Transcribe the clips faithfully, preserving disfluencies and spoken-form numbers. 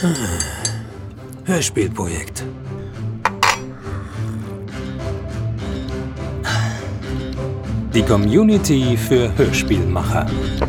Hörspielprojekt. Die Community für Hörspielmacher.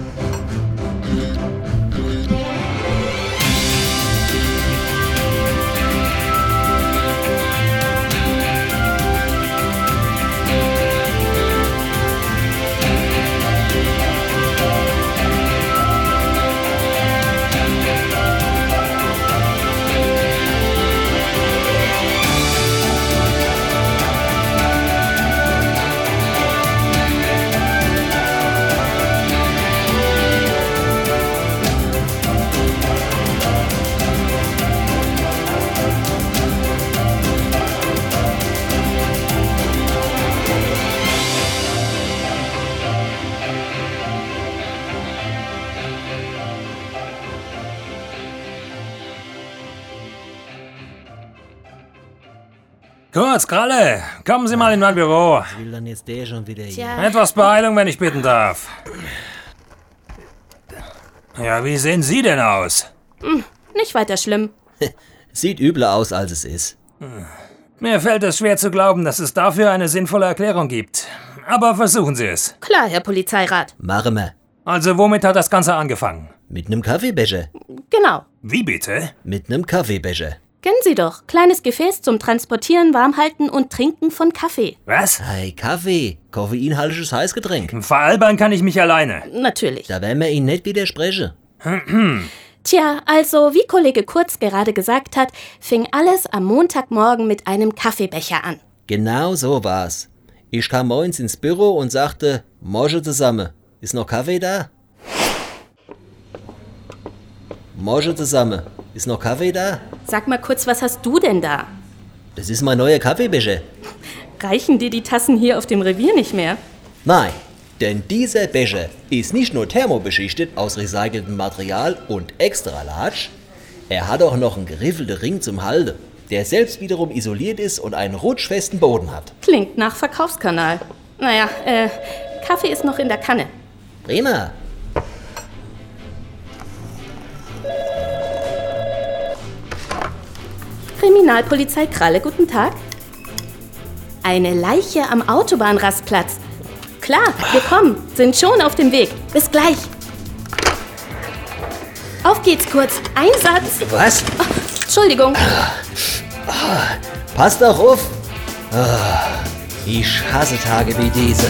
Kurz, Kralle, kommen Sie mal in mein Büro. Was will dann jetzt der schon wieder hier? Tja. Etwas Beeilung, wenn ich bitten darf. Ja, wie sehen Sie denn aus? Hm, nicht weiter schlimm. Sieht übler aus, als es ist. Mir fällt es schwer zu glauben, dass es dafür eine sinnvolle Erklärung gibt. Aber versuchen Sie es. Klar, Herr Polizeirat. Machen wir. Also, womit hat das Ganze angefangen? Mit nem Kaffeebecher. Genau. Wie bitte? Mit nem Kaffeebecher. Kennen Sie doch. Kleines Gefäß zum Transportieren, Warmhalten und Trinken von Kaffee. Was? Hey, Kaffee. Koffeinhaltiges Heißgetränk. Veralbern kann ich mich alleine. Natürlich. Da werden wir Ihnen nicht widersprechen. Tja, also wie Kollege Kurz gerade gesagt hat, fing alles am Montagmorgen mit einem Kaffeebecher an. Genau so war's. Ich kam morgens ins Büro und sagte, Morgen zusammen. Ist noch Kaffee da? Morgen zusammen. Ist noch Kaffee da? Sag mal kurz, was hast du denn da? Das ist mein neuer Kaffeebecher. Reichen dir die Tassen hier auf dem Revier nicht mehr? Nein, denn dieser Becher ist nicht nur thermobeschichtet aus recyceltem Material und extra large, er hat auch noch einen geriffelten Ring zum Halten, der selbst wiederum isoliert ist und einen rutschfesten Boden hat. Klingt nach Verkaufskanal. Naja, äh, Kaffee ist noch in der Kanne. Prima. Kriminalpolizei Kralle, guten Tag. Eine Leiche am Autobahnrastplatz. Klar, wir kommen, sind schon auf dem Weg. Bis gleich. Auf geht's kurz. Einsatz. Was? Oh, Entschuldigung. Passt doch auf. Ich hasse Tage wie diese.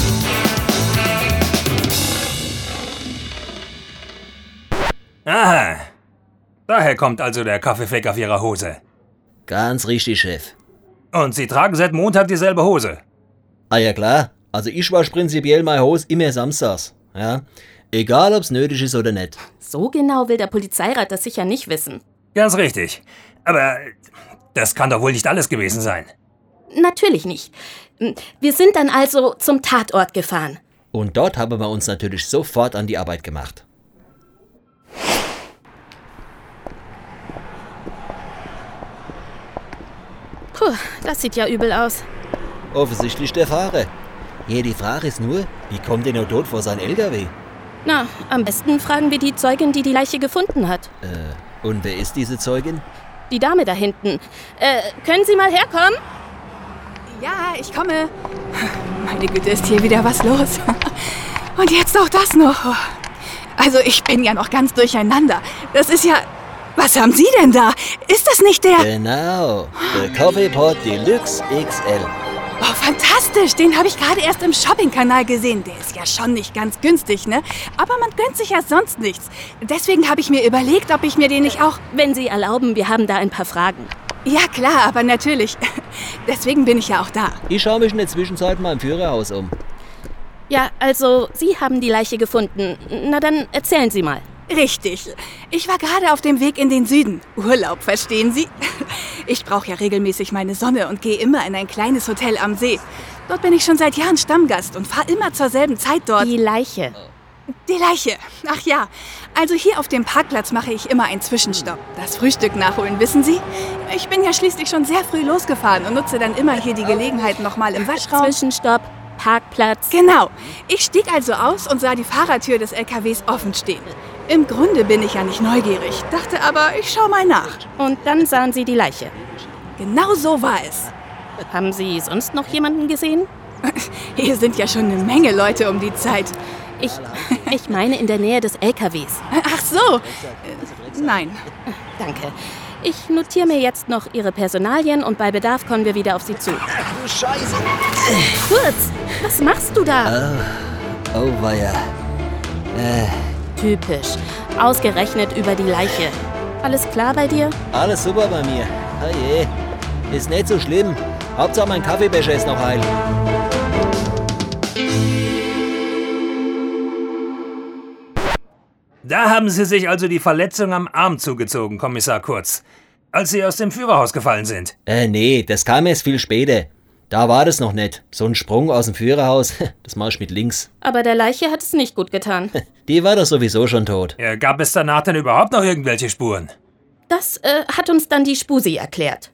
Aha. Daher kommt also der Kaffeefleck auf Ihrer Hose. Ganz richtig, Chef. Und Sie tragen seit Montag dieselbe Hose? Ah ja klar, also ich wasche prinzipiell meine Hose immer samstags. Ja? Egal, ob's nötig ist oder nicht. So genau will der Polizeirat das sicher nicht wissen. Ganz richtig. Aber das kann doch wohl nicht alles gewesen sein. Natürlich nicht. Wir sind dann also zum Tatort gefahren. Und dort haben wir uns natürlich sofort an die Arbeit gemacht. Puh, das sieht ja übel aus. Offensichtlich der Fahrer. Ja, die Frage ist nur, wie kommt der nur dort vor sein L K W? Na, am besten fragen wir die Zeugin, die die Leiche gefunden hat. Äh, und wer ist diese Zeugin? Die Dame da hinten. Äh, können Sie mal herkommen? Ja, ich komme. Meine Güte, ist hier wieder was los. Und jetzt auch das noch. Also ich bin ja noch ganz durcheinander. Das ist ja... Was haben Sie denn da? Ist das nicht der... Genau, der Coffee Pot Deluxe X L. Oh, fantastisch. Den habe ich gerade erst im Shopping-Kanal gesehen. Der ist ja schon nicht ganz günstig, ne? Aber man gönnt sich ja sonst nichts. Deswegen habe ich mir überlegt, ob ich mir den nicht auch... Wenn Sie erlauben, wir haben da ein paar Fragen. Ja, klar, aber natürlich. Deswegen bin ich ja auch da. Ich schaue mich in der Zwischenzeit mal im Führerhaus um. Ja, also, Sie haben die Leiche gefunden. Na dann erzählen Sie mal. Richtig. Ich war gerade auf dem Weg in den Süden. Urlaub, verstehen Sie? Ich brauche ja regelmäßig meine Sonne und gehe immer in ein kleines Hotel am See. Dort bin ich schon seit Jahren Stammgast und fahre immer zur selben Zeit dort. Die Leiche. Die Leiche. Ach ja. Also hier auf dem Parkplatz mache ich immer einen Zwischenstopp. Das Frühstück nachholen, wissen Sie? Ich bin ja schließlich schon sehr früh losgefahren und nutze dann immer hier die Gelegenheit nochmal im Waschraum. Zwischenstopp, Parkplatz. Genau. Ich stieg also aus und sah die Fahrertür des L K Ws offen stehen. Im Grunde bin ich ja nicht neugierig, dachte aber, ich schau mal nach. Und dann sahen Sie die Leiche. Genau so war es. Haben Sie sonst noch jemanden gesehen? Hier sind ja schon eine Menge Leute um die Zeit. Ich, ich meine in der Nähe des L K Ws. Ach so. Äh, nein. Danke. Ich notiere mir jetzt noch Ihre Personalien und bei Bedarf kommen wir wieder auf Sie zu. Du Scheiße! Kurz, was machst du da? Oh, oh weia. Äh, Typisch. Ausgerechnet über die Leiche. Alles klar bei dir? alles super bei mir. Oh je. Ist nicht so schlimm. Hauptsache mein Kaffeebecher ist noch heil. Da haben Sie sich also die Verletzung am Arm zugezogen, Kommissar Kurz, als Sie aus dem Führerhaus gefallen sind. Äh, nee, das kam erst viel später. Da war das noch nicht. So ein Sprung aus dem Führerhaus, das mach ich mit links. Aber der Leiche hat es nicht gut getan. Die war doch sowieso schon tot. Ja, gab es danach denn überhaupt noch irgendwelche Spuren? Das äh, hat uns dann die Spusi erklärt.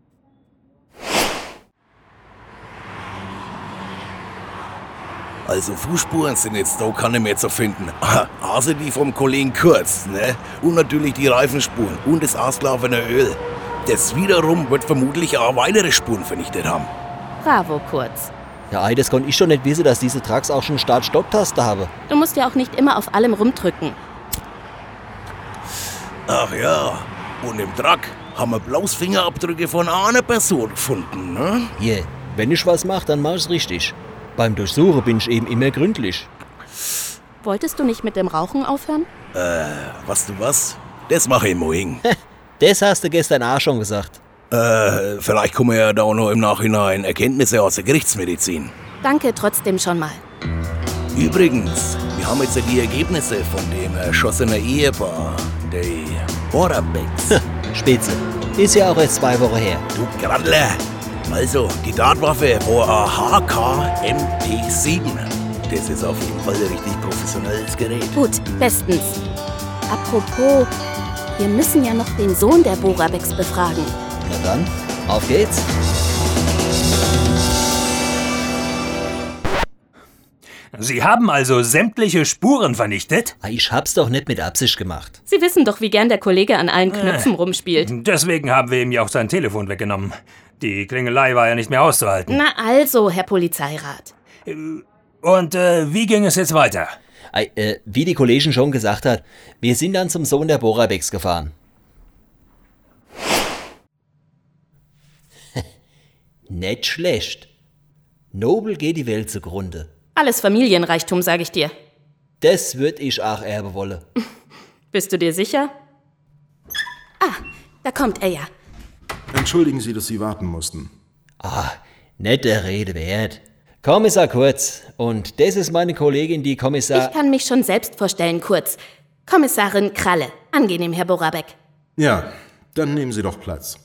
Also Fußspuren sind jetzt da keine mehr zu finden. Außer die vom Kollegen Kurz, ne? Und natürlich die Reifenspuren und das ausgelaufene Öl. Das wiederum wird vermutlich auch weitere Spuren vernichtet haben. Bravo, Kurz. Ja, ey, das konnte ich schon nicht wissen, dass diese Trucks auch schon Start-Stopp-Taste haben. Du musst ja auch nicht immer auf allem rumdrücken. Ach ja, und im Truck haben wir bloß Fingerabdrücke von einer Person gefunden, ne? Hier, wenn ich was mache, dann mach ich's richtig. Beim Durchsuchen bin ich eben immer gründlich. Wolltest du nicht mit dem Rauchen aufhören? Äh, weißt du was? Das mache ich morgen. Das hast du gestern auch schon gesagt. äh, vielleicht kommen ja da auch noch im Nachhinein Erkenntnisse aus der Gerichtsmedizin. Danke trotzdem schon mal. Übrigens, wir haben jetzt die Ergebnisse von dem erschossenen Ehepaar, die Borabecks. Spitze. Ist ja auch erst zwei Wochen her. Du Grandler! Also, die Tatwaffe war ein H K M P sieben. Das ist auf jeden Fall ein richtig professionelles Gerät. Gut, bestens. Apropos, wir müssen ja noch den Sohn der Borabecks befragen. Na dann, auf geht's. Sie haben also sämtliche Spuren vernichtet? Ah, ich hab's doch nicht mit Absicht gemacht. Sie wissen doch, wie gern der Kollege an allen Knöpfen rumspielt. Deswegen haben wir ihm ja auch sein Telefon weggenommen. Die Klingelei war ja nicht mehr auszuhalten. Na also, Herr Polizeirat. Und äh, wie ging es jetzt weiter? Ei, äh, wie die Kollegin schon gesagt hat, wir sind dann zum Sohn der Borabecks gefahren. Nicht schlecht. Nobel geht die Welt zugrunde. Alles Familienreichtum, sag ich dir. Das würd ich auch erben wollen. Bist du dir sicher? Ah, da kommt er ja. Entschuldigen Sie, dass Sie warten mussten. Ah, nette Rede wert. Kommissar Kurz. Und das ist meine Kollegin, die Kommissar... Ich kann mich schon selbst vorstellen, Kurz. Kommissarin Kralle. Angenehm, Herr Borabeck. Ja, dann nehmen Sie doch Platz.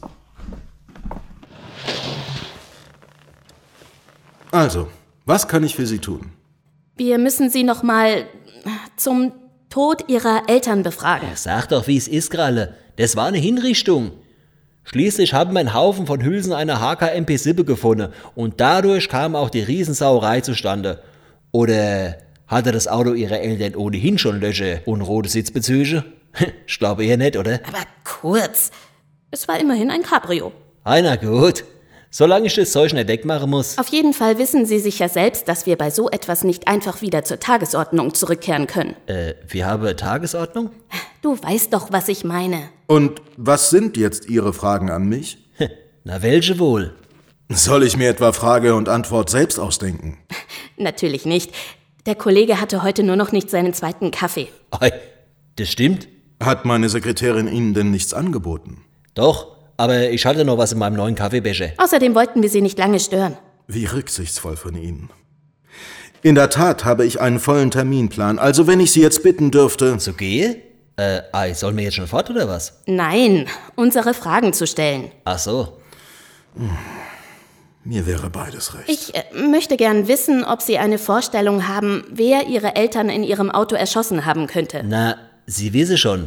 Also, was kann ich für Sie tun? Wir müssen Sie noch mal zum Tod Ihrer Eltern befragen. Sag doch, wie es ist, Kralle. Das war eine Hinrichtung. Schließlich haben wir einen Haufen von Hülsen einer H K M P sieben gefunden und dadurch kam auch die Riesensauerei zustande. Oder hatte das Auto ihrer Eltern ohnehin schon Löcher und rote Sitzbezüge? Ich glaube eher nicht, oder? Aber Kurz, es war immerhin ein Cabrio. Einer gut. Solange ich das Zeug nicht wegmachen muss. Auf jeden Fall wissen Sie sich ja selbst, dass wir bei so etwas nicht einfach wieder zur Tagesordnung zurückkehren können. Äh, wir haben eine Tagesordnung? Du weißt doch, was ich meine. Und was sind jetzt Ihre Fragen an mich? Na, welche wohl? Soll ich mir etwa Frage und Antwort selbst ausdenken? Natürlich nicht. Der Kollege hatte heute nur noch nicht seinen zweiten Kaffee. Ei, das stimmt. Hat meine Sekretärin Ihnen denn nichts angeboten? Doch, aber ich hatte noch was in meinem neuen Kaffeebecher. Außerdem wollten wir Sie nicht lange stören. Wie rücksichtsvoll von Ihnen. In der Tat habe ich einen vollen Terminplan, also wenn ich Sie jetzt bitten dürfte... So gehe? Äh, ei, sollen wir jetzt schon fort, oder was? Nein, unsere Fragen zu stellen. Ach so. Hm. Mir wäre beides recht. Ich äh, möchte gern wissen, ob Sie eine Vorstellung haben, wer Ihre Eltern in Ihrem Auto erschossen haben könnte. Na, Sie wissen schon.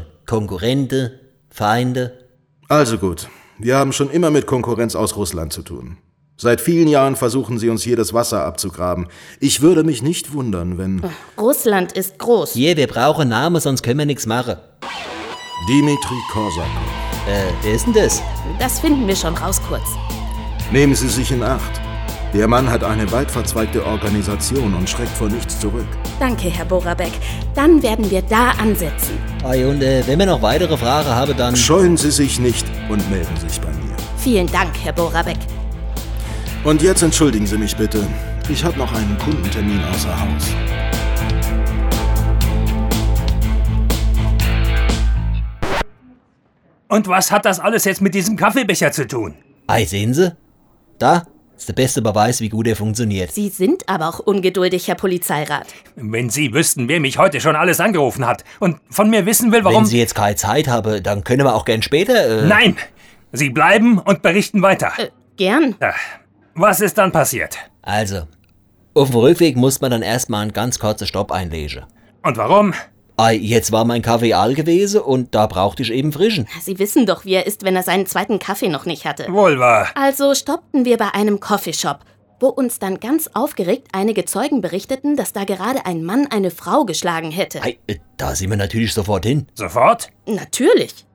Konkurrente, Feinde. Also gut, wir haben schon immer mit Konkurrenz aus Russland zu tun. Seit vielen Jahren versuchen sie uns hier das Wasser abzugraben. Ich würde mich nicht wundern, wenn... Russland ist groß. Hier, wir brauchen Namen, sonst können wir nichts machen. Dimitri Korsakow. Äh, wer ist denn das? Das finden wir schon raus, Kurz. Nehmen Sie sich in Acht. Der Mann hat eine weit verzweigte Organisation und schreckt vor nichts zurück. Danke, Herr Borabek. Dann werden wir da ansetzen. Ei, und äh, wenn wir noch weitere Fragen haben, dann... Scheuen Sie sich nicht und melden sich bei mir. Vielen Dank, Herr Borabek. Und jetzt entschuldigen Sie mich bitte. Ich habe noch einen Kundentermin außer Haus. Und was hat das alles jetzt mit diesem Kaffeebecher zu tun? Ei, sehen Sie? Da ist der beste Beweis, wie gut er funktioniert. Sie sind aber auch ungeduldig, Herr Polizeirat. Wenn Sie wüssten, wer mich heute schon alles angerufen hat und von mir wissen will, warum... Wenn Sie jetzt keine Zeit haben, dann können wir auch gern später... Äh Nein! Sie bleiben und berichten weiter. Äh, gern. Ja. Was ist dann passiert? Also, auf dem Rückweg muss man dann erstmal einen ganz kurzen Stopp einlegen. Und warum? Ei, jetzt war mein Kaffee all gewesen und da brauchte ich eben frischen. Sie wissen doch, wie er ist, wenn er seinen zweiten Kaffee noch nicht hatte. Wohl wahr. Also stoppten wir bei einem Coffeeshop, wo uns dann ganz aufgeregt einige Zeugen berichteten, dass da gerade ein Mann eine Frau geschlagen hätte. Ei, äh, da sind wir natürlich sofort hin. Sofort? Natürlich.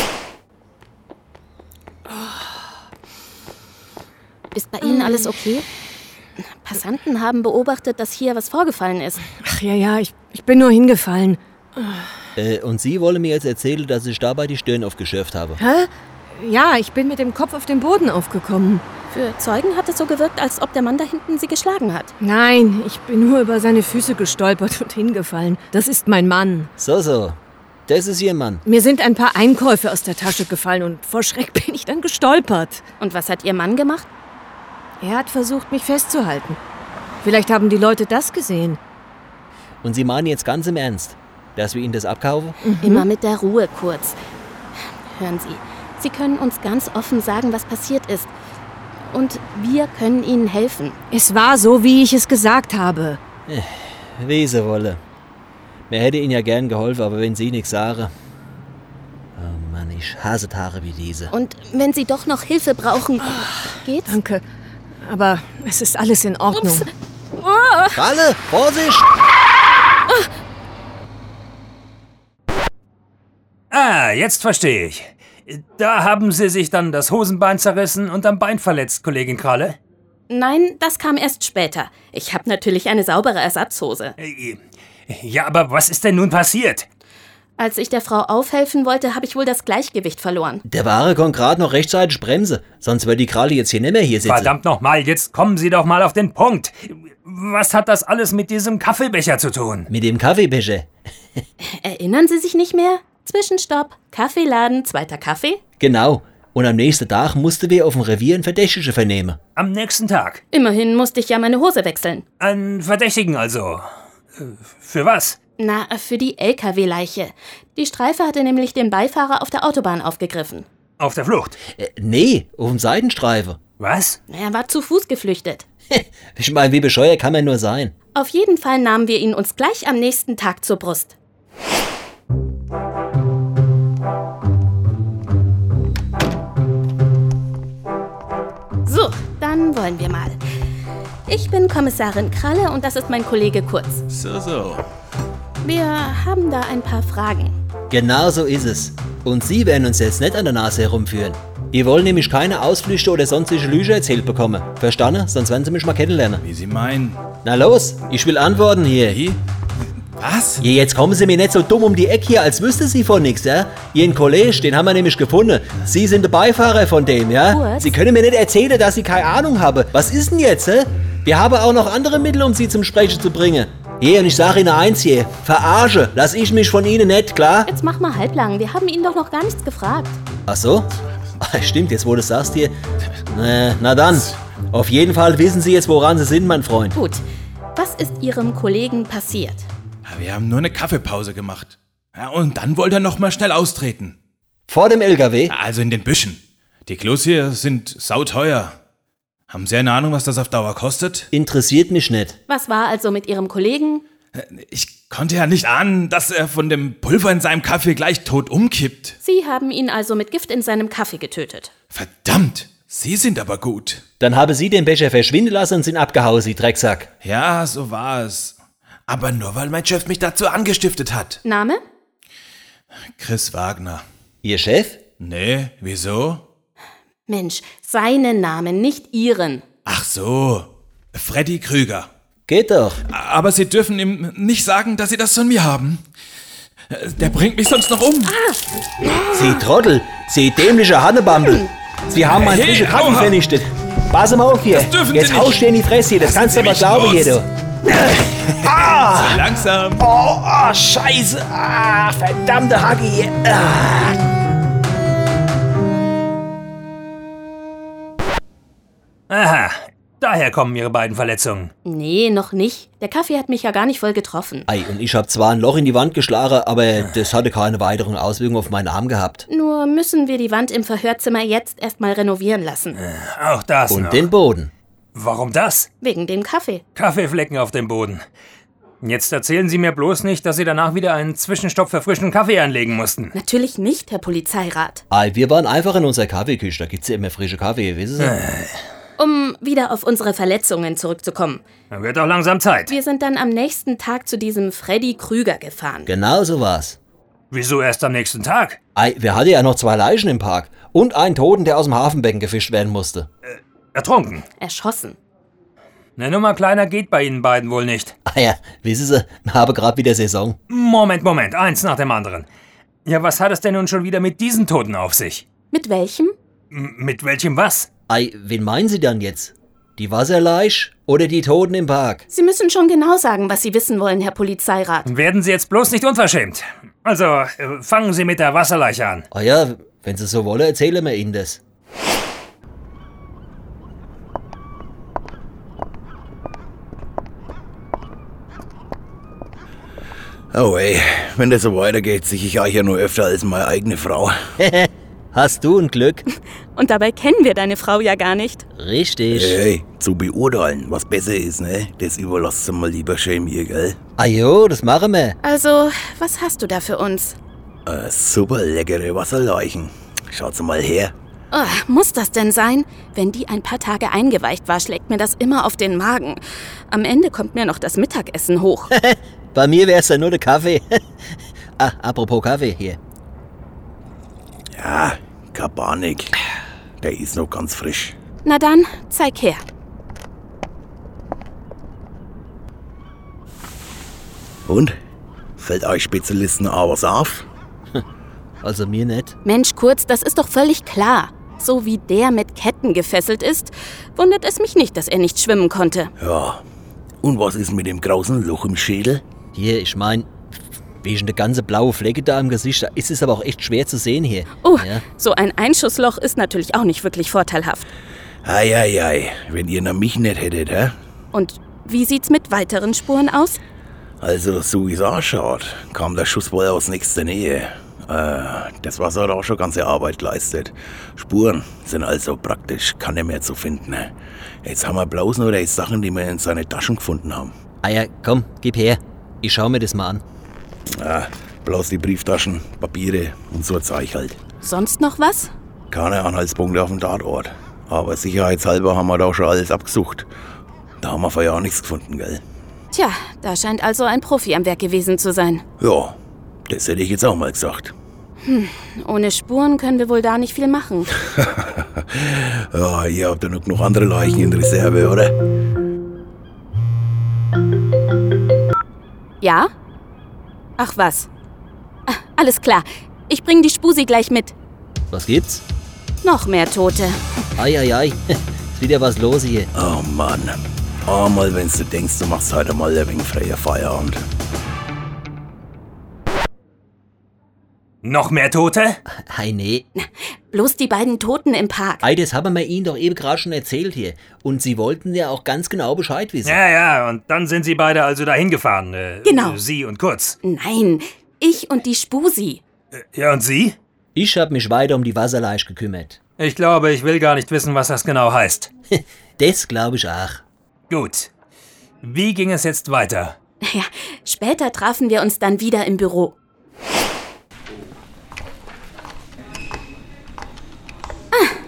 Ist bei Ihnen alles okay? Passanten haben beobachtet, dass hier was vorgefallen ist. Ach ja, ja, ich, ich bin nur hingefallen. Äh, und Sie wollen mir jetzt erzählen, dass ich dabei die Stirn aufgeschürft habe. Hä? Ja, ich bin mit dem Kopf auf den Boden aufgekommen. Für Zeugen hat es so gewirkt, als ob der Mann da hinten Sie geschlagen hat. Nein, ich bin nur über seine Füße gestolpert und hingefallen. Das ist mein Mann. So, so. Das ist Ihr Mann. Mir sind ein paar Einkäufe aus der Tasche gefallen und vor Schreck bin ich dann gestolpert. Und was hat Ihr Mann gemacht? Er hat versucht, mich festzuhalten. Vielleicht haben die Leute das gesehen. Und Sie meinen jetzt ganz im Ernst, dass wir Ihnen das abkaufen? Mhm. Immer mit der Ruhe, Kurz. Hören Sie, Sie können uns ganz offen sagen, was passiert ist. Und wir können Ihnen helfen. Es war so, wie ich es gesagt habe. Wie Sie wolle. Mir hätte Ihnen ja gern geholfen, aber wenn Sie nichts sagen... Oh Mann, ich hasse Tage wie diese. Und wenn Sie doch noch Hilfe brauchen, geht's? Danke, aber es ist alles in Ordnung. Ups. Oh. Kralle, Vorsicht! Ah, jetzt verstehe ich. Da haben Sie sich dann das Hosenbein zerrissen und am Bein verletzt, Kollegin Kralle? Nein, das kam erst später. Ich habe natürlich eine saubere Ersatzhose. Ja, aber was ist denn nun passiert? Als ich der Frau aufhelfen wollte, habe ich wohl das Gleichgewicht verloren. Der Ware kann gerade noch rechtzeitig bremsen, sonst wird die Kralle jetzt hier nicht mehr hier sitzen. Verdammt nochmal, jetzt kommen Sie doch mal auf den Punkt. Was hat das alles mit diesem Kaffeebecher zu tun? Mit dem Kaffeebecher? Erinnern Sie sich nicht mehr? Zwischenstopp, Kaffeeladen, zweiter Kaffee? Genau. Und am nächsten Tag mussten wir auf dem Revier einen Verdächtigen vernehmen. Am nächsten Tag? Immerhin musste ich ja meine Hose wechseln. Einen Verdächtigen also? Für was? Na, für die L K W-Leiche. Die Streife hatte nämlich den Beifahrer auf der Autobahn aufgegriffen. Auf der Flucht? Äh, nee, auf dem Seitenstreifen. Was? Er war zu Fuß geflüchtet. Ich meine, wie bescheuert kann man nur sein? Auf jeden Fall nahmen wir ihn uns gleich am nächsten Tag zur Brust. So, dann wollen wir mal. Ich bin Kommissarin Kralle und das ist mein Kollege Kurz. So, so. Wir haben da ein paar Fragen. Genau so ist es. Und Sie werden uns jetzt nicht an der Nase herumführen. Ihr wollt nämlich keine Ausflüchte oder sonstige Lüge erzählt bekommen. Verstanden? Sonst werden Sie mich mal kennenlernen. Wie Sie meinen. Na los, ich will antworten hier. Wie? Was? Ja, jetzt kommen Sie mir nicht so dumm um die Ecke hier, als wüsste Sie von nichts, ja? Ihren Kollege, den haben wir nämlich gefunden. Sie sind der Beifahrer von dem, ja? Kurz? Sie können mir nicht erzählen, dass Sie keine Ahnung haben. Was ist denn jetzt, hä? Wir haben auch noch andere Mittel, um Sie zum Sprechen zu bringen. Hier, und ich sage Ihnen eins hier. Verarsche, lass ich mich von Ihnen nicht, klar? Jetzt mach mal halblang, wir haben ihn doch noch gar nichts gefragt. Ach so? Ach, stimmt, jetzt wo du es sagst hier. Na, na dann. Auf jeden Fall wissen Sie jetzt, woran Sie sind, mein Freund. Gut, was ist Ihrem Kollegen passiert? Wir haben nur eine Kaffeepause gemacht. Ja, und dann wollte er noch mal schnell austreten. Vor dem L K W? Also in den Büschen. Die Klos hier sind sauteuer. Haben Sie eine Ahnung, was das auf Dauer kostet? Interessiert mich nicht. Was war also mit Ihrem Kollegen? Ich konnte ja nicht ahnen, dass er von dem Pulver in seinem Kaffee gleich tot umkippt. Sie haben ihn also mit Gift in seinem Kaffee getötet. Verdammt! Sie sind aber gut. Dann haben Sie den Becher verschwinden lassen und sind abgehauen, Sie Drecksack. Ja, so war es. Aber nur, weil mein Chef mich dazu angestiftet hat. Name? Chris Wagner. Ihr Chef? Nee, wieso? Mensch, seinen Namen, nicht Ihren. Ach so, Freddy Krüger. Geht doch. Aber Sie dürfen ihm nicht sagen, dass Sie das von mir haben. Der bringt mich sonst noch um. Ah. Sie Trottel, Sie dämliche Hannebambel. Sie haben meinen Hey, frischen Kaffee aua. vernichtet. Pass mal auf hier. Das dürfen Jetzt Sie haust nicht. du in die Fresse hier. Das kannst du aber mich glauben los. hier, du. Ah! So langsam. Oh, oh, Scheiße. Ah, verdammte Hacke hier. Ah. Aha, daher kommen Ihre beiden Verletzungen. Nee, noch nicht. Der Kaffee hat mich ja gar nicht voll getroffen. Ei, und ich hab zwar ein Loch in die Wand geschlagen, aber das hatte keine weiteren Auswirkungen auf meinen Arm gehabt. Nur müssen wir die Wand im Verhörzimmer jetzt erstmal renovieren lassen. Auch das Und noch. den Boden. Warum das? Wegen dem Kaffee. Kaffeeflecken auf dem Boden. Jetzt erzählen Sie mir bloß nicht, dass Sie danach wieder einen Zwischenstopp für frischen Kaffee anlegen mussten. Natürlich nicht, Herr Polizeirat. Ei, wir waren einfach in unserer Kaffeeküche. Da gibt's ja immer frische Kaffee, wissen Sie? Um wieder auf unsere Verletzungen zurückzukommen. Dann wird auch langsam Zeit. Wir sind dann am nächsten Tag zu diesem Freddy Krüger gefahren. Genau so war's. Wieso erst am nächsten Tag? Ei, wir hatten ja noch zwei Leichen im Park. Und einen Toten, der aus dem Hafenbecken gefischt werden musste. Ertrunken. Erschossen. Eine Nummer kleiner geht bei Ihnen beiden wohl nicht. Ah ja, wissen Sie, wir haben gerade wieder Saison. Moment, Moment, eins nach dem anderen. Ja, was hat es denn nun schon wieder mit diesen Toten auf sich? Mit welchem? M mit welchem was? Ei, wen meinen Sie dann jetzt? Die Wasserleiche oder die Toten im Park? Sie müssen schon genau sagen, was Sie wissen wollen, Herr Polizeirat. Werden Sie jetzt bloß nicht unverschämt. Also, äh, fangen Sie mit der Wasserleiche an. Ah ja, wenn Sie so wollen, erzählen wir Ihnen das. Oh ey, wenn das so weitergeht, sehe ich euch ja nur öfter als meine eigene Frau. Hast du ein Glück? Und dabei kennen wir deine Frau ja gar nicht. Richtig. Hey, zu beurteilen, was besser ist, ne? Das überlasst du mal lieber schön mir, gell? Ah jo, das machen wir. Also, was hast du da für uns? Äh, super leckere Wasserleichen. Schaut's mal her. Oh, muss das denn sein? Wenn die ein paar Tage eingeweicht war, schlägt mir das immer auf den Magen. Am Ende kommt mir noch das Mittagessen hoch. Bei mir wär's ja nur der Kaffee. Ah, apropos Kaffee hier. Ja, Kabanik. Der ist noch ganz frisch. Na dann, zeig her. Und? Fällt euch Spezialisten auch was auf? Also mir nicht. Mensch, Kurz, das ist doch völlig klar. So wie der mit Ketten gefesselt ist, wundert es mich nicht, dass er nicht schwimmen konnte. Ja. Und was ist mit dem großen Loch im Schädel? Hier, ich mein, wegen der ganze blaue Flecke da im Gesicht, da ist es aber auch echt schwer zu sehen hier. Oh, Ja. so ein Einschussloch ist natürlich auch nicht wirklich vorteilhaft. Eieiei, wenn ihr nach mich nicht hättet, hä? Und wie sieht's mit weiteren Spuren aus? Also, so wie es ausschaut, kam der Schuss wohl aus nächster Nähe. Äh, das Wasser hat auch schon ganze Arbeit geleistet. Spuren sind also praktisch keine mehr zu finden. Ne? Jetzt haben wir bloß nur die Sachen, die wir in seine Taschen gefunden haben. Ah ja, komm, gib her. Ich schau mir das mal an. Ja, bloß die Brieftaschen, Papiere und so ein Zeug halt. Sonst noch was? Keine Anhaltspunkte auf dem Tatort. Aber sicherheitshalber haben wir da schon alles abgesucht. Da haben wir vorher auch nichts gefunden, gell? Tja, da scheint also ein Profi am Werk gewesen zu sein. Ja, das hätte ich jetzt auch mal gesagt. Ohne Spuren können wir wohl da nicht viel machen. Ja, ihr habt ja noch genug andere Leichen in Reserve, oder? Ja? Ach was. Ah, alles klar. Ich bring die Spusi gleich mit. Was gibt's? Noch mehr Tote. Ei, ei, ei. Ist wieder was los hier. Oh Mann. Einmal, wenn du denkst, du machst heute mal ein wenig freier Feierabend. Noch mehr Tote? Ei, nee. Bloß die beiden Toten im Park. Ei, das haben wir Ihnen doch eben gerade schon erzählt hier. Und Sie wollten ja auch ganz genau Bescheid wissen. Ja, ja, und dann sind Sie beide also dahin gefahren. Äh, Genau. Sie und Kurz. Nein, ich und die Spusi. Ja, und Sie? Ich hab mich weiter um die Wasserleiche gekümmert. Ich glaube, ich will gar nicht wissen, was das genau heißt. Das glaube ich auch. Gut. Wie ging es jetzt weiter? Ja, später trafen wir uns dann wieder im Büro. Ah,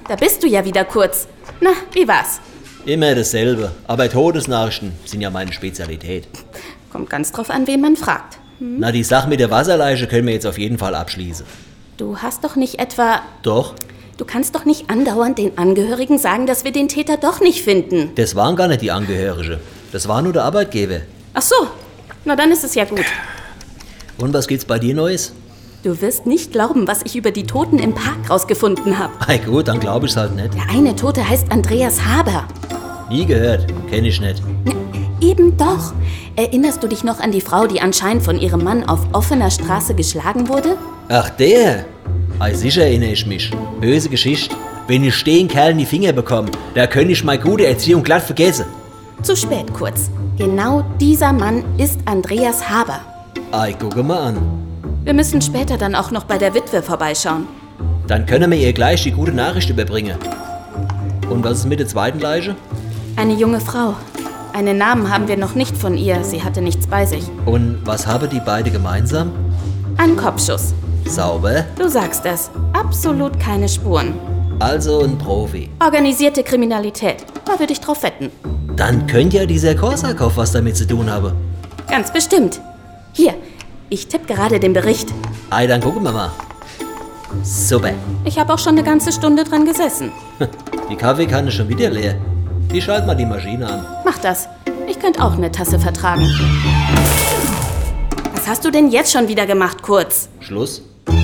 Da bist du ja wieder, Kurz. Na, wie war's? Immer dasselbe. Aber Todesnachrichten sind ja meine Spezialität. Kommt ganz drauf an, wen man fragt. Hm? Na, die Sache mit der Wasserleiche können wir jetzt auf jeden Fall abschließen. Du hast doch nicht etwa... Doch. Du kannst doch nicht andauernd den Angehörigen sagen, dass wir den Täter doch nicht finden. Das waren gar nicht die Angehörigen. Das war nur der Arbeitgeber. Ach so. Na, dann ist es ja gut. Und was gibt's bei dir Neues? Du wirst nicht glauben, was ich über die Toten im Park rausgefunden habe. Ei gut, dann glaube ich's halt nicht. Der eine Tote heißt Andreas Haber. Nie gehört. Kenn ich nicht. Na, eben doch. Erinnerst du dich noch an die Frau, die anscheinend von ihrem Mann auf offener Straße geschlagen wurde? Ach, der? Ei, sicher erinnere ich mich. Böse Geschichte. Wenn ich stehen Kerl in die Finger bekomme, da könnte ich meine gute Erziehung glatt vergessen. Zu spät, Kurz. Genau dieser Mann ist Andreas Haber. Ei, gucke mal an. Wir müssen später dann auch noch bei der Witwe vorbeischauen. Dann können wir ihr gleich die gute Nachricht überbringen. Und was ist mit der zweiten Leiche? Eine junge Frau. Einen Namen haben wir noch nicht von ihr. Sie hatte nichts bei sich. Und was haben die beide gemeinsam? Ein Kopfschuss. Sauber. Du sagst es. Absolut keine Spuren. Also ein Profi. Organisierte Kriminalität. Da würde ich drauf wetten. Dann könnte ja dieser Korsakow was damit zu tun haben. Ganz bestimmt. Hier, ich tippe gerade den Bericht. Ei, dann gucken wir mal. Super. Ich habe auch schon eine ganze Stunde dran gesessen. Die Kaffeekanne ist schon wieder leer. Ich schalte mal die Maschine an. Mach das. Ich könnte auch eine Tasse vertragen. Was hast du denn jetzt schon wieder gemacht, Kurz? Schluss.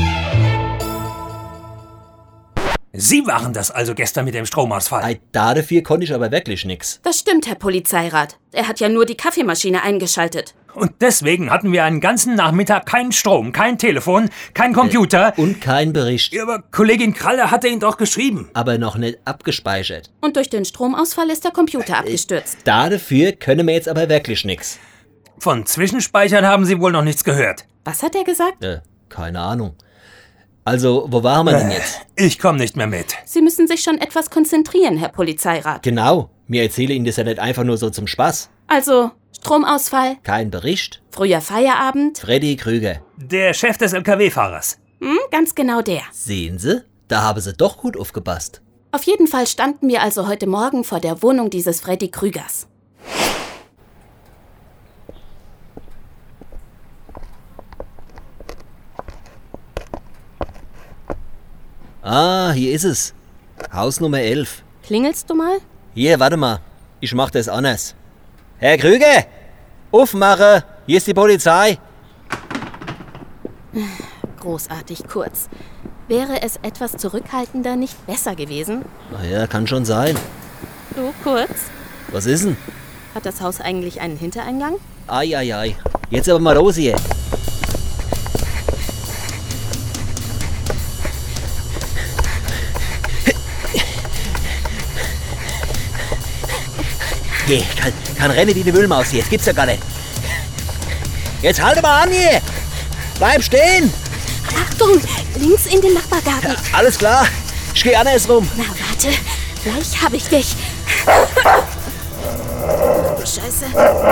Sie waren das also gestern mit dem Stromausfall? Ei, dafür konnte ich aber wirklich nix. Das stimmt, Herr Polizeirat. Er hat ja nur die Kaffeemaschine eingeschaltet. Und deswegen hatten wir einen ganzen Nachmittag keinen Strom, kein Telefon, kein Computer. Äh, und kein Bericht. Ja, aber Kollegin Kralle hatte ihn doch geschrieben. Aber noch nicht abgespeichert. Und durch den Stromausfall ist der Computer abgestürzt. Äh, dafür können wir jetzt aber wirklich nix. Von Zwischenspeichern haben Sie wohl noch nichts gehört. Was hat er gesagt? Äh, keine Ahnung. Also, wo waren wir denn jetzt? Ich komme nicht mehr mit. Sie müssen sich schon etwas konzentrieren, Herr Polizeirat. Genau. Mir erzähle Ihnen das ja nicht einfach nur so zum Spaß. Also, Stromausfall. Kein Bericht. Früher Feierabend. Freddy Krüger. Der Chef des L K W-Fahrers. Hm, ganz genau der. Sehen Sie? Da haben Sie doch gut aufgepasst. Auf jeden Fall standen wir also heute Morgen vor der Wohnung dieses Freddy Krügers. Ah, hier ist es. Haus Nummer elf. Klingelst du mal? Hier, warte mal. Ich mach das anders. Herr Krüger! Aufmache! Hier ist die Polizei. Großartig, Kurz. Wäre es etwas zurückhaltender nicht besser gewesen? Na ja, kann schon sein. Du, Kurz? Was ist denn? Hat das Haus eigentlich einen Hintereingang? Ei, ei, ei. Jetzt aber mal los hier. Geh, kann, kann rennen wie eine Müllmaus hier. Das gibt's ja gar nicht. Jetzt halte mal an hier. Bleib stehen. Achtung, links in den Nachbargarten. Ja, alles klar. Ich geh andersrum. Na, warte. Gleich hab ich dich. Scheiße.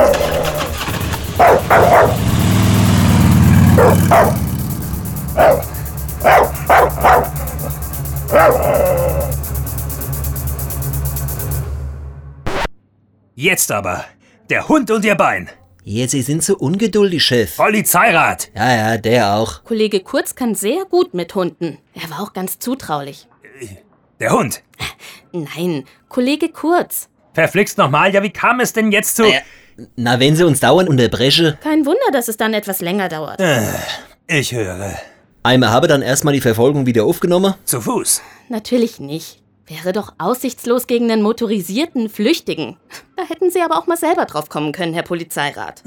Jetzt aber. Der Hund und Ihr Bein. Jetzt, Sie sind so ungeduldig, Chef. Polizeirat. Ja, ja, der auch. Kollege Kurz kann sehr gut mit Hunden. Er war auch ganz zutraulich. Der Hund? Nein, Kollege Kurz. Verflixt nochmal, ja, wie kam es denn jetzt zu... Na, ja, na, wenn Sie uns dauernd unterbrechen... Kein Wunder, dass es dann etwas länger dauert. Äh, ich höre. Einmal habe dann erstmal die Verfolgung wieder aufgenommen? Zu Fuß? Natürlich nicht. Wäre doch aussichtslos gegen einen motorisierten Flüchtigen. Da hätten Sie aber auch mal selber drauf kommen können, Herr Polizeirat.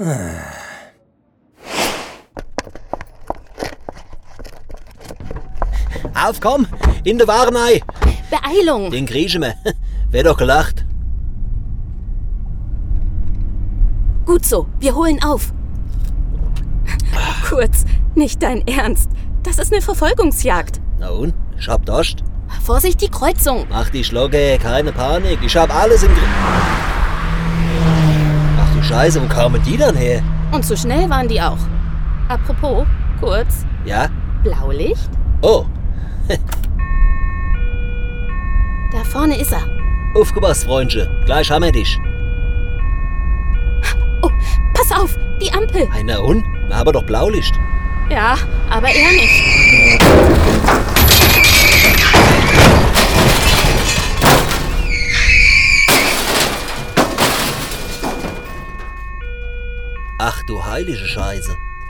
Auf, komm! In der Warenei! Beeilung! Den kriechen wir. Wär doch gelacht. Gut so, wir holen auf. Kurz, nicht dein Ernst. Das ist eine Verfolgungsjagd. Na und? Ich hab Durst. Vorsicht, die Kreuzung. Mach die Schlocke, keine Panik. Ich hab alles im Griff. Ach du Scheiße, wo kamen die dann her? Und so schnell waren die auch. Apropos, Kurz. Ja? Blaulicht? Oh. Da vorne ist er. Aufgepasst, Freundchen. Gleich haben wir dich. Oh, pass auf, die Ampel. Na und? Wir haben doch Blaulicht. Ja, aber er nicht. Ach du heilige Scheiße.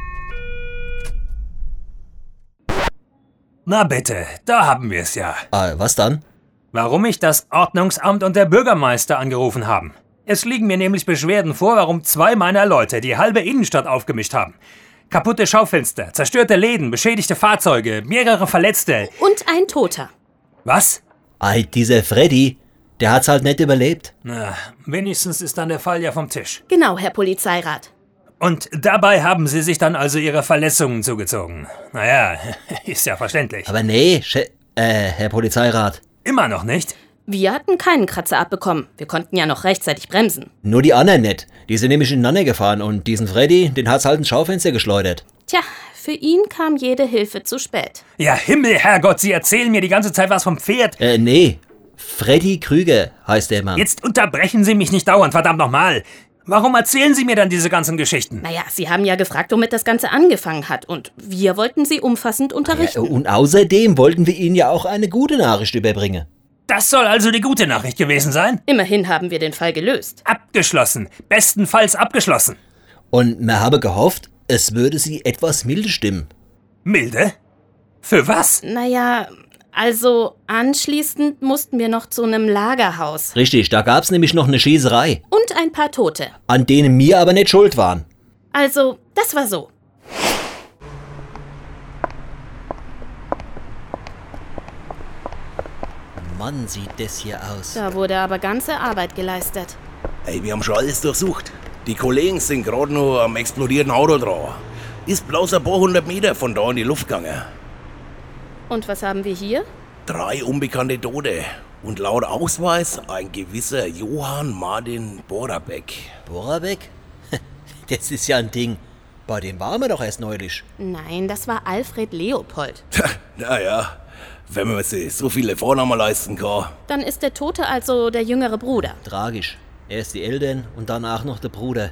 Na bitte, da haben wir es ja. Ah, was dann? Warum mich das Ordnungsamt und der Bürgermeister angerufen haben. Es liegen mir nämlich Beschwerden vor, warum zwei meiner Leute die halbe Innenstadt aufgemischt haben. Kaputte Schaufenster, zerstörte Läden, beschädigte Fahrzeuge, mehrere Verletzte. Und ein Toter. Was? Ei, dieser Freddy, der hat's halt nicht überlebt. Na, wenigstens ist dann der Fall ja vom Tisch. Genau, Herr Polizeirat. Und dabei haben Sie sich dann also Ihre Verletzungen zugezogen. Naja, ist ja verständlich. Aber nee, Che äh, Herr Polizeirat. Immer noch nicht? Wir hatten keinen Kratzer abbekommen. Wir konnten ja noch rechtzeitig bremsen. Nur die anderen nicht. Die sind nämlich ineinander gefahren und diesen Freddy, den hat's halt ins Schaufenster geschleudert. Tja, für ihn kam jede Hilfe zu spät. Ja, Himmel, Herrgott, Sie erzählen mir die ganze Zeit was vom Pferd. Äh, nee. Freddy Krüger heißt der Mann. Jetzt unterbrechen Sie mich nicht dauernd, verdammt nochmal. Warum erzählen Sie mir dann diese ganzen Geschichten? Naja, Sie haben ja gefragt, womit das Ganze angefangen hat. Und wir wollten Sie umfassend unterrichten. Ja, und außerdem wollten wir Ihnen ja auch eine gute Nachricht überbringen. Das soll also die gute Nachricht gewesen sein? Immerhin haben wir den Fall gelöst. Abgeschlossen. Bestenfalls abgeschlossen. Und wir haben gehofft, es würde Sie etwas milde stimmen. Milde? Für was? Naja, also anschließend mussten wir noch zu einem Lagerhaus. Richtig, da gab's nämlich noch eine Schießerei. Und ein paar Tote. An denen wir aber nicht schuld waren. Also, das war so. Mann, sieht das hier aus. Da wurde aber ganze Arbeit geleistet. Ey, wir haben schon alles durchsucht. Die Kollegen sind gerade noch am explodierten Auto dran. Ist bloß ein paar hundert Meter von da in die Luft gegangen. Und was haben wir hier? Drei unbekannte Tote. Und laut Ausweis ein gewisser Johann Martin Borabeck. Borabeck? Das ist ja ein Ding. Bei dem waren wir doch erst neulich. Nein, das war Alfred Leopold. Naja, wenn man sich so viele Vornamen leisten kann. Dann ist der Tote also der jüngere Bruder. Tragisch. Erst die Eltern und danach noch der Bruder.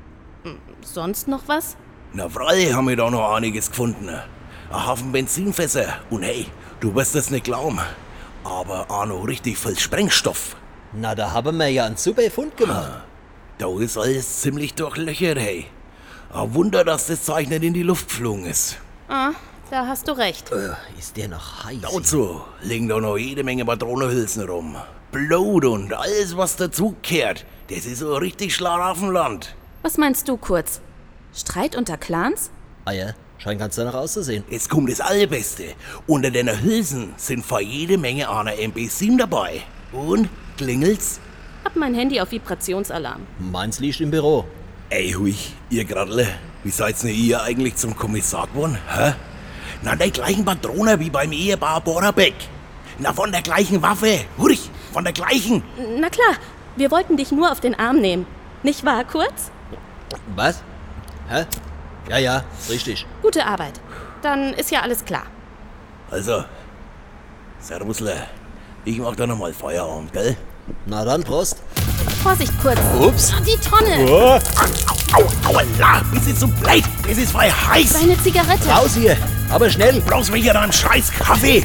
Sonst noch was? Na frei haben wir da noch einiges gefunden. Ein Haufen Benzinfässer. Und hey, du wirst das nicht glauben. Aber auch noch richtig viel Sprengstoff. Na, da haben wir ja einen super Fund gemacht. Da ist alles ziemlich durchlöchert, hey. Ein Wunder, dass das Zeug nicht in die Luft geflogen ist. Ah, da hast du recht. Äh, ist der noch heiß? Dazu liegen da noch jede Menge Patronenhülsen rum. Blut und alles, was dazugehört. Das ist so richtig Schlaraffenland. Was meinst du, Kurz? Streit unter Clans? Ah ja, scheint ganz danach auszusehen. Jetzt kommt das Allerbeste. Unter den Hülsen sind vor jede Menge einer M P sieben dabei. Und, klingelt's? Hab mein Handy auf Vibrationsalarm. Meins liegt im Büro. Ey, hui, ihr Gradle, wie seid's denn ihr eigentlich zum Kommissar geworden, hä? Na, der gleichen Patrone wie beim Ehepaar Borabeck. Na, von der gleichen Waffe, hurch, von der gleichen. Na klar, wir wollten dich nur auf den Arm nehmen. Nicht wahr, Kurz? Was? Hä? Ja, ja, ist richtig. Gute Arbeit. Dann ist ja alles klar. Also, Servusle, ich mach da nochmal Feierabend, gell? Na dann, Prost. Vorsicht, Kurz. Ups. Die Tonne. Oh. Au, au, aua, das ist so blöd, das ist voll heiß. Deine Zigarette. Raus hier, aber schnell. Du brauchst mich ja da einen scheiß Kaffee.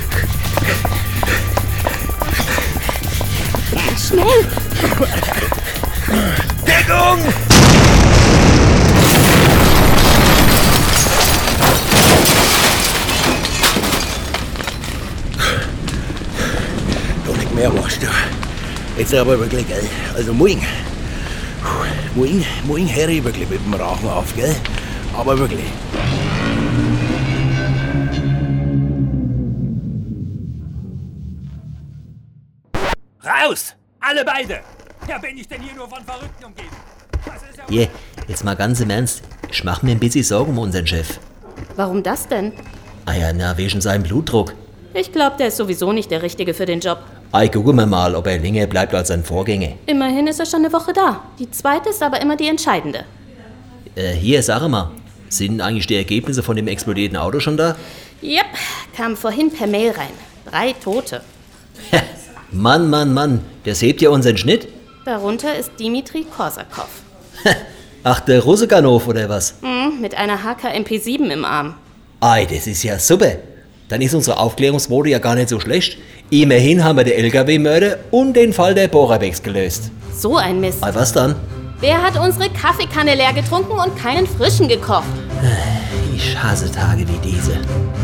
Schnell. Deckung! Du nicht mehr warst du. Jetzt aber wirklich, gell? Also moin. Moin, moin, Harry, wirklich mit dem Rauchen auf, gell? Aber wirklich. Raus! Alle beide! Ja, bin ich denn hier nur von Verrückten umgeben? Das ist ja... Hier, jetzt mal ganz im Ernst. Ich mach mir ein bisschen Sorgen um unseren Chef. Warum das denn? Ah ja, na, wegen seinem Blutdruck. Ich glaube, der ist sowieso nicht der Richtige für den Job. Ei, gucken wir mal, ob er länger bleibt als sein Vorgänger. Immerhin ist er schon eine Woche da. Die zweite ist aber immer die entscheidende. Äh, hier, sag mal. Sind eigentlich die Ergebnisse von dem explodierten Auto schon da? Yep, kam vorhin per Mail rein. Drei Tote. Mann, Mann, Mann, das hebt ja unseren Schnitt. Darunter ist Dimitri Korsakow. Ach, der Russeganov oder was? Hm, mit einer H K M P sieben im Arm. Ei, das ist ja super. Dann ist unsere Aufklärungsquote ja gar nicht so schlecht. Immerhin haben wir den L K W-Mörder und den Fall der Borabex gelöst. So ein Mist. Ei, was dann? Wer hat unsere Kaffeekanne leer getrunken und keinen frischen gekocht? Ich hasse Tage wie diese.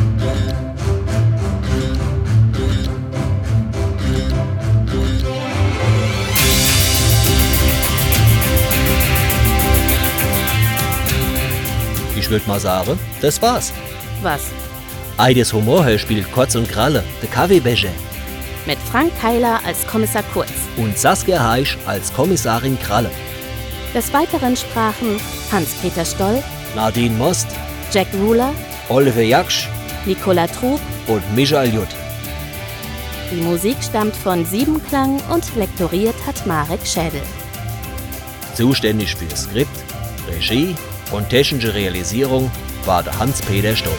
Ich würde mal sagen, das war's. Was? Ei, das Humorhörspiel Kotz und Kralle, der Kaffeebecher. Mit Frank Keiler als Kommissar Kurz. Und Saskia Heisch als Kommissarin Kralle. Des Weiteren sprachen Hans-Peter Stoll, Nadine Most, Jack Ruler, Oliver Jaksch Nicola Trub und Michael Jutt. Die Musik stammt von Siebenklang und lektoriert hat Marek Schädel. Zuständig für Skript, Regie und technische Realisierung war der Hans-Peter Stoll.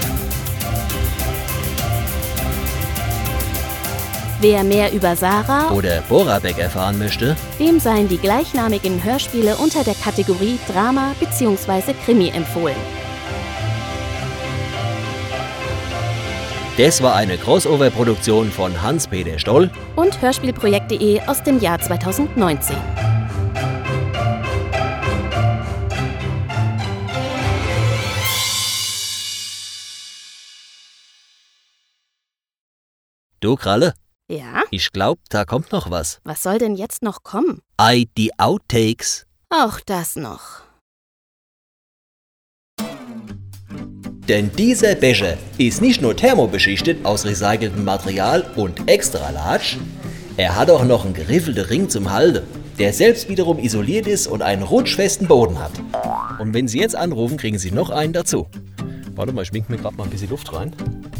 Wer mehr über Sarah oder Borabeck erfahren möchte, dem seien die gleichnamigen Hörspiele unter der Kategorie Drama bzw. Krimi empfohlen. Das war eine Crossover-Produktion von Hans-Peter Stoll und Hörspielprojekt punkt de aus dem Jahr zweitausendneunzehn. Du, Kralle? Ja? Ich glaub, da kommt noch was. Was soll denn jetzt noch kommen? Ei, die Outtakes. Auch das noch. Denn dieser Becher ist nicht nur thermobeschichtet aus recyceltem Material und extra large, er hat auch noch einen geriffelten Ring zum Halten, der selbst wiederum isoliert ist und einen rutschfesten Boden hat. Und wenn Sie jetzt anrufen, kriegen Sie noch einen dazu. Warte mal, ich wink mir gerade mal ein bisschen Luft rein.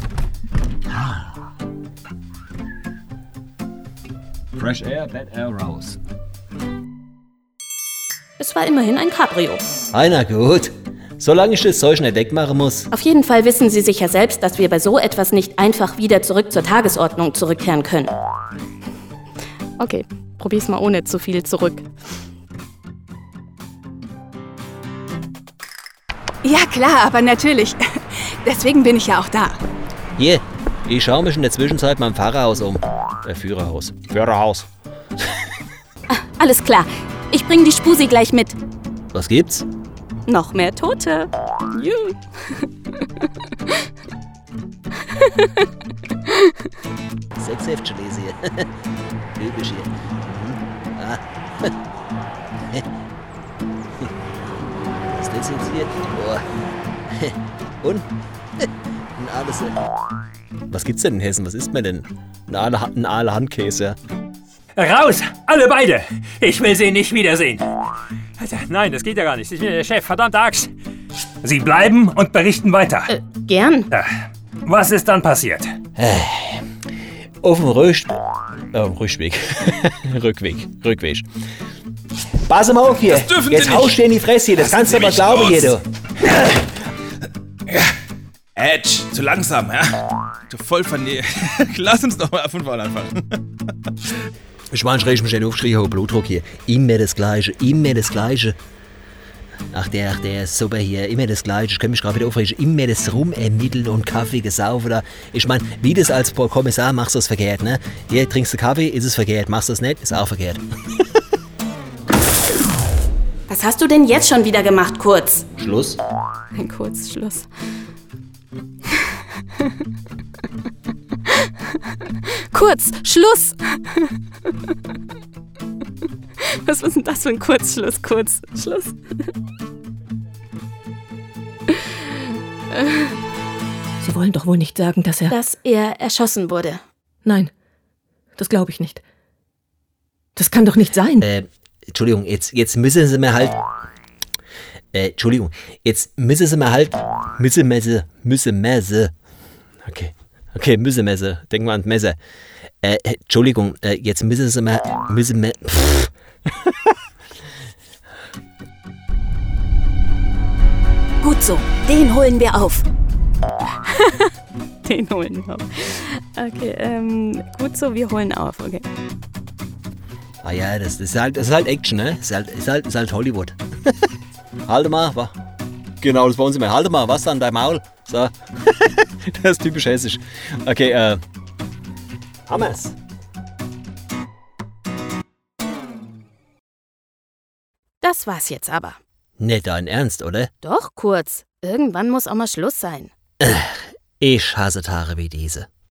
Fresh Air, Bad Air raus. Es war immerhin ein Cabrio. Einer gut. Solange ich das Zeug nicht wegmachen muss. Auf jeden Fall wissen Sie sicher selbst, dass wir bei so etwas nicht einfach wieder zurück zur Tagesordnung zurückkehren können. Okay, probier's mal ohne zu viel zurück. Ja, klar, aber natürlich. Deswegen bin ich ja auch da. Hier, ich schaue mich in der Zwischenzeit mal im Fahrerhaus um. Äh, Führerhaus. Führerhaus. Ah, alles klar. Ich bring die Spusi gleich mit. Was gibt's? Noch mehr Tote. Juhu. Sechshäftchen lese hier. Typisch hier. Mhm. Ah. Was ist das jetzt hier? Boah. Und? Ein Aales. Was gibt's denn in Hessen? Was isst man denn? Ein Aale, ein Aale Handkäse. Raus! Alle beide! Ich will sie nicht wiedersehen. Alter, nein, das geht ja gar nicht. Ich bin der Chef, verdammt Axt. Sie bleiben und berichten weiter. Äh, gern. Ja. Was ist dann passiert? Auf dem Röst... Äh, Rückweg. Rückweg. Rückweg. Pass mal auf hier. Das dürfen Jetzt Sie haust nicht. du in die Fresse hier. Das Lassen kannst du Sie aber mich glauben los. hier, du. Edge, zu langsam, ja? Du voll von dir. Lass uns noch mal von vorne anfangen. Ich meine, ich reg mich nicht auf, schrie hoher Blutdruck hier. Immer das Gleiche, immer das Gleiche. Ach, der, ach, der ist super hier. Immer das Gleiche. Ich kann mich gerade wieder aufregen. Immer das Rumermitteln und Kaffee gesaufen da. Ich meine, wie das als Kommissar machst du es verkehrt, ne? Hier, trinkst du Kaffee, ist es verkehrt. Machst du es nicht, ist auch verkehrt. Was hast du denn jetzt schon wieder gemacht, Kurz? Schluss. Ein Kurzschluss. Kurz, Schluss! Was war denn das für ein Kurzschluss? Kurz, Schluss. Sie wollen doch wohl nicht sagen, dass er... Dass er erschossen wurde. Nein, das glaube ich nicht. Das kann doch nicht sein. Äh, Entschuldigung, jetzt, jetzt müssen Sie mir halt... Äh, Entschuldigung, jetzt müssen Sie mir halt... Müssen Messe, müssen Messe... Okay, okay, müssen Messe. Denken wir an Messer. Äh, Entschuldigung, äh, jetzt müssen Sie mir... Müssen mir... Gut so, den holen wir auf. Den holen wir auf. Okay, ähm, gut so, wir holen auf, okay. Ah ja, das, das, ist, halt, das ist halt Action, ne? Das ist halt, ist halt, ist halt Hollywood. Halte mal, wa? Genau, das bei uns immer. Halte mal, was an dein Maul? So. Das ist typisch hessisch. Okay, äh. Hammers. Das war's jetzt aber. Nicht dein Ernst, oder? Doch, kurz. Irgendwann muss auch mal Schluss sein. Ich hasse Tage wie diese.